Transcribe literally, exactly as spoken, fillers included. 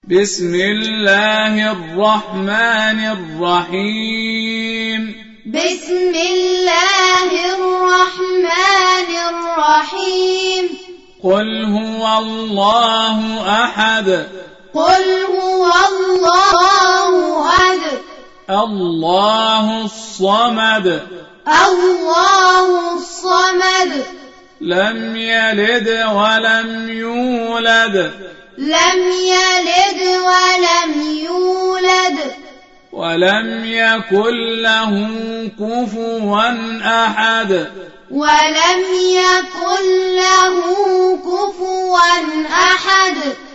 بسم الله الرحمن الرحيم بسم الله الرحمن الرحيم قل هو الله أحد قل هو الله أحد الله الصمد الله الصمد لم يلد ولم يولد لم يلد ولم يولد ولم يكن له كفوا أحد ولم يكن له كفوا أحد